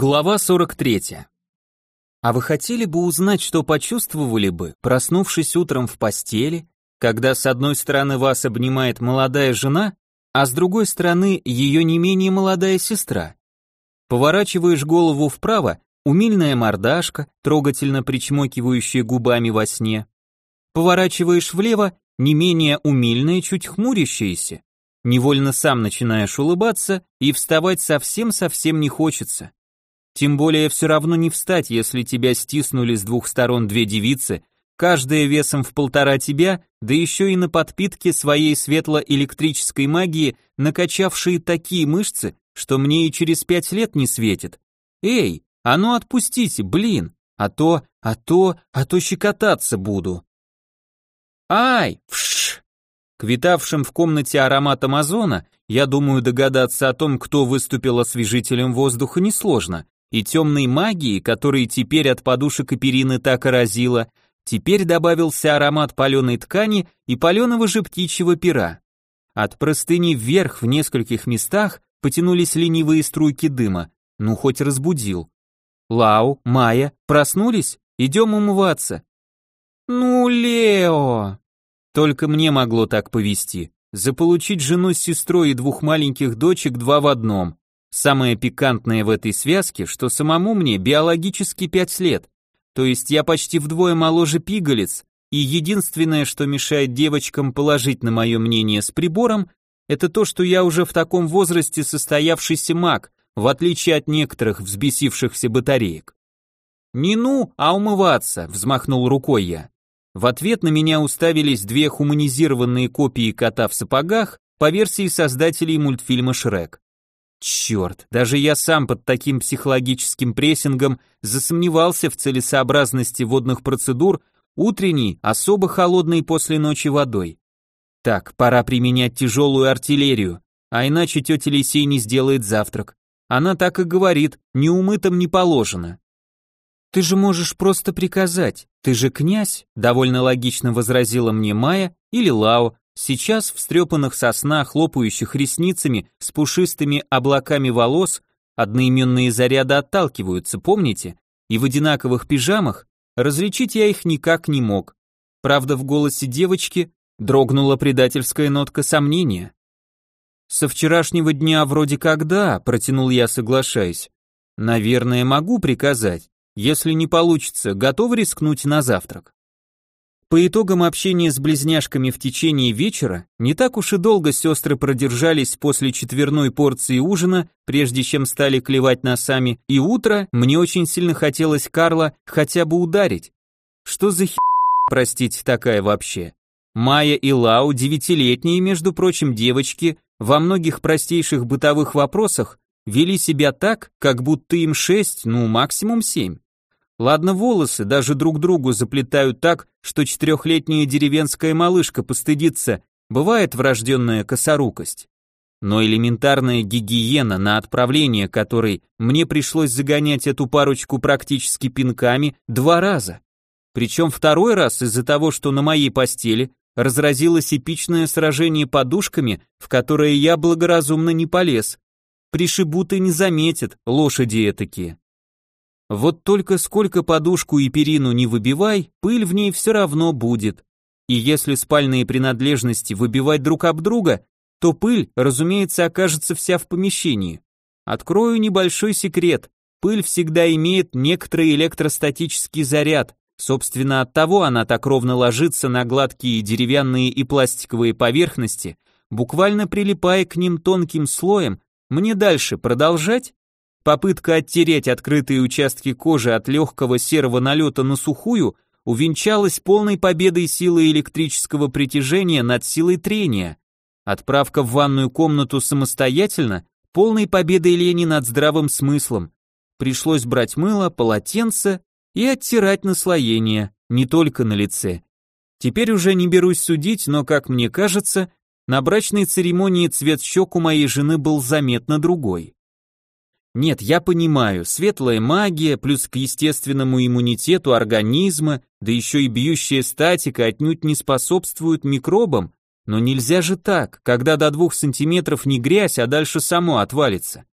Глава 43. А вы хотели бы узнать, что почувствовали бы, проснувшись утром в постели, когда с одной стороны вас обнимает молодая жена, а с другой стороны ее не менее молодая сестра? Поворачиваешь голову вправо, умильная мордашка, трогательно причмокивающая губами во сне. Поворачиваешь влево, не менее умильная, чуть хмурящаяся. Невольно сам начинаешь улыбаться, и вставать совсем-совсем не хочется. Тем более все равно не встать, если тебя стиснули с двух сторон две девицы, каждая весом в 1,5 тебя, да еще и на подпитке своей светлоэлектрической магии, накачавшие такие мышцы, что мне и через 5 лет не светит. Эй, а ну отпустите, блин, а то щекотаться буду. Ай, вш! К витавшим в комнате ароматам озона, я думаю, догадаться о том, кто выступил освежителем воздуха, несложно. И темной магии, которой теперь от подушек и перины так и разило, теперь добавился аромат паленой ткани и паленого же птичьего пера. От простыни вверх в нескольких местах потянулись ленивые струйки дыма, ну хоть разбудил. Лау, Майя, проснулись? Идем умываться. Ну, Лео! Только мне могло так повести. Заполучить жену с сестрой и 2 маленьких дочек 2 в одном. Самое пикантное в этой связке, что самому мне биологически 5 лет, то есть я почти вдвое моложе пигалиц, и единственное, что мешает девочкам положить на мое мнение с прибором, это то, что я уже в таком возрасте состоявшийся маг, в отличие от некоторых взбесившихся батареек. «Не ну, а умываться», — взмахнул рукой я. В ответ на меня уставились 2 хуманизированные копии кота в сапогах по версии создателей мультфильма «Шрек». Черт, даже я сам под таким психологическим прессингом засомневался в целесообразности водных процедур утренней, особо холодной после ночи водой. Так, пора применять тяжелую артиллерию, а иначе тетя Лисей не сделает завтрак. Она так и говорит, неумытым не положено. Ты же можешь просто приказать, ты же князь, довольно логично возразила мне Майя или Лао, сейчас в встрепанных со сна, хлопающих ресницами, с пушистыми облаками волос, одноименные заряды отталкиваются, помните? И в одинаковых пижамах, различить я их никак не мог. Правда, в голосе девочки дрогнула предательская нотка сомнения. «Со вчерашнего дня вроде как да», протянул я, соглашаясь. «Наверное, могу приказать. Если не получится, готов рискнуть на завтрак». По итогам общения с близняшками в течение вечера, не так уж и долго сестры продержались после 4-й порции ужина, прежде чем стали клевать носами, и утро мне очень сильно хотелось Карла хотя бы ударить. Что за простите, такая вообще? Майя и Лау, 9-летние, между прочим, девочки, во многих простейших бытовых вопросах вели себя так, как будто им 6, ну максимум 7. Ладно, волосы даже друг другу заплетают так, что 4-летняя деревенская малышка постыдится, бывает врожденная косорукость. Но элементарная гигиена, на отправление которой мне пришлось загонять эту парочку практически пинками 2 раза. Причем 2-й раз из-за того, что на моей постели разразилось эпичное сражение подушками, в которое я благоразумно не полез. Пришибут и не заметят, лошади этакие. Вот только сколько подушку и перину не выбивай, пыль в ней все равно будет. И если спальные принадлежности выбивать друг об друга, то пыль, разумеется, окажется вся в помещении. Открою небольшой секрет. Пыль всегда имеет некоторый электростатический заряд. Собственно, оттого она так ровно ложится на гладкие деревянные и пластиковые поверхности, буквально прилипая к ним тонким слоем. Мне дальше продолжать? Попытка оттереть открытые участки кожи от легкого серого налета на сухую увенчалась полной победой силы электрического притяжения над силой трения. Отправка в ванную комнату самостоятельно – полной победой лени над здравым смыслом. Пришлось брать мыло, полотенце и оттирать наслоение, не только на лице. Теперь уже не берусь судить, но, как мне кажется, на брачной церемонии цвет щек у моей жены был заметно другой. Нет, я понимаю, светлая магия плюс к естественному иммунитету организма, да еще и бьющая статика отнюдь не способствуют микробам, но нельзя же так, когда до 2 сантиметров не грязь, а дальше само отвалится.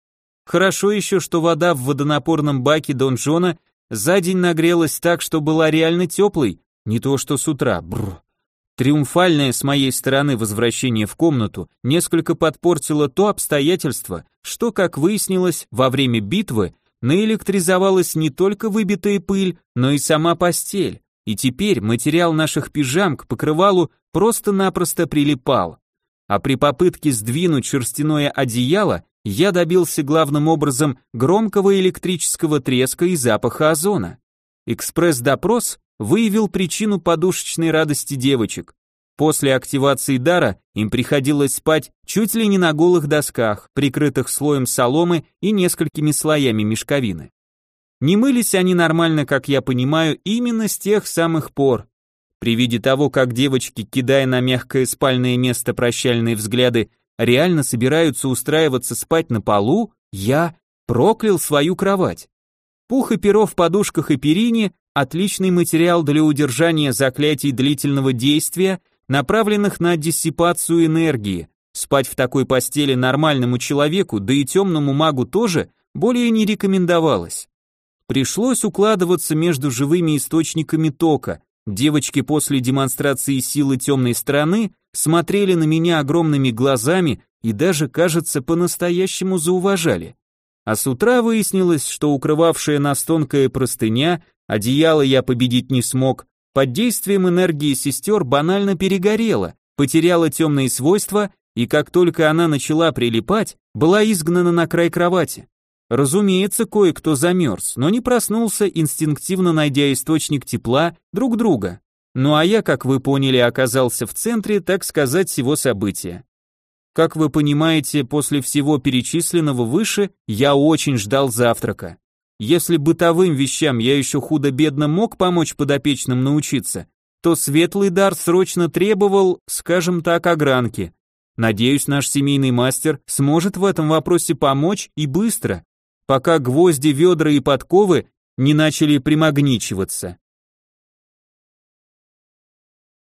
Хорошо еще, что вода в водонапорном баке донжона за день нагрелась так, что была реально теплой, не то что с утра. Бррр. Триумфальное с моей стороны возвращение в комнату несколько подпортило то обстоятельство, что, как выяснилось, во время битвы наэлектризовалась не только выбитая пыль, но и сама постель, и теперь материал наших пижам к покрывалу просто-напросто прилипал. А при попытке сдвинуть шерстяное одеяло я добился главным образом громкого электрического треска и запаха озона. Экспресс-допрос выявил причину подушечной радости девочек. После активации дара им приходилось спать чуть ли не на голых досках, прикрытых слоем соломы и несколькими слоями мешковины. Не мылись они нормально, как я понимаю, именно с тех самых пор. При виде того, как девочки, кидая на мягкое спальное место прощальные взгляды, реально собираются устраиваться спать на полу, я проклял свою кровать. Пух и перо в подушках и перине – отличный материал для удержания заклятий длительного действия, направленных на диссипацию энергии. Спать в такой постели нормальному человеку, да и темному магу тоже, более не рекомендовалось. Пришлось укладываться между живыми источниками тока. Девочки после демонстрации силы темной стороны смотрели на меня огромными глазами и даже, кажется, по-настоящему зауважали. А с утра выяснилось, что укрывавшая нас тонкая простыня, одеяло я победить не смог, под действием энергии сестер банально перегорела, потеряла темные свойства, и как только она начала прилипать, была изгнана на край кровати. Разумеется, кое-кто замерз, но не проснулся, инстинктивно найдя источник тепла друг друга. Ну а я, как вы поняли, оказался в центре, так сказать, всего события. Как вы понимаете, после всего перечисленного выше, я очень ждал завтрака. Если бытовым вещам я еще худо-бедно мог помочь подопечным научиться, то светлый дар срочно требовал, скажем так, огранки. Надеюсь, наш семейный мастер сможет в этом вопросе помочь и быстро, пока гвозди, ведра и подковы не начали примагничиваться.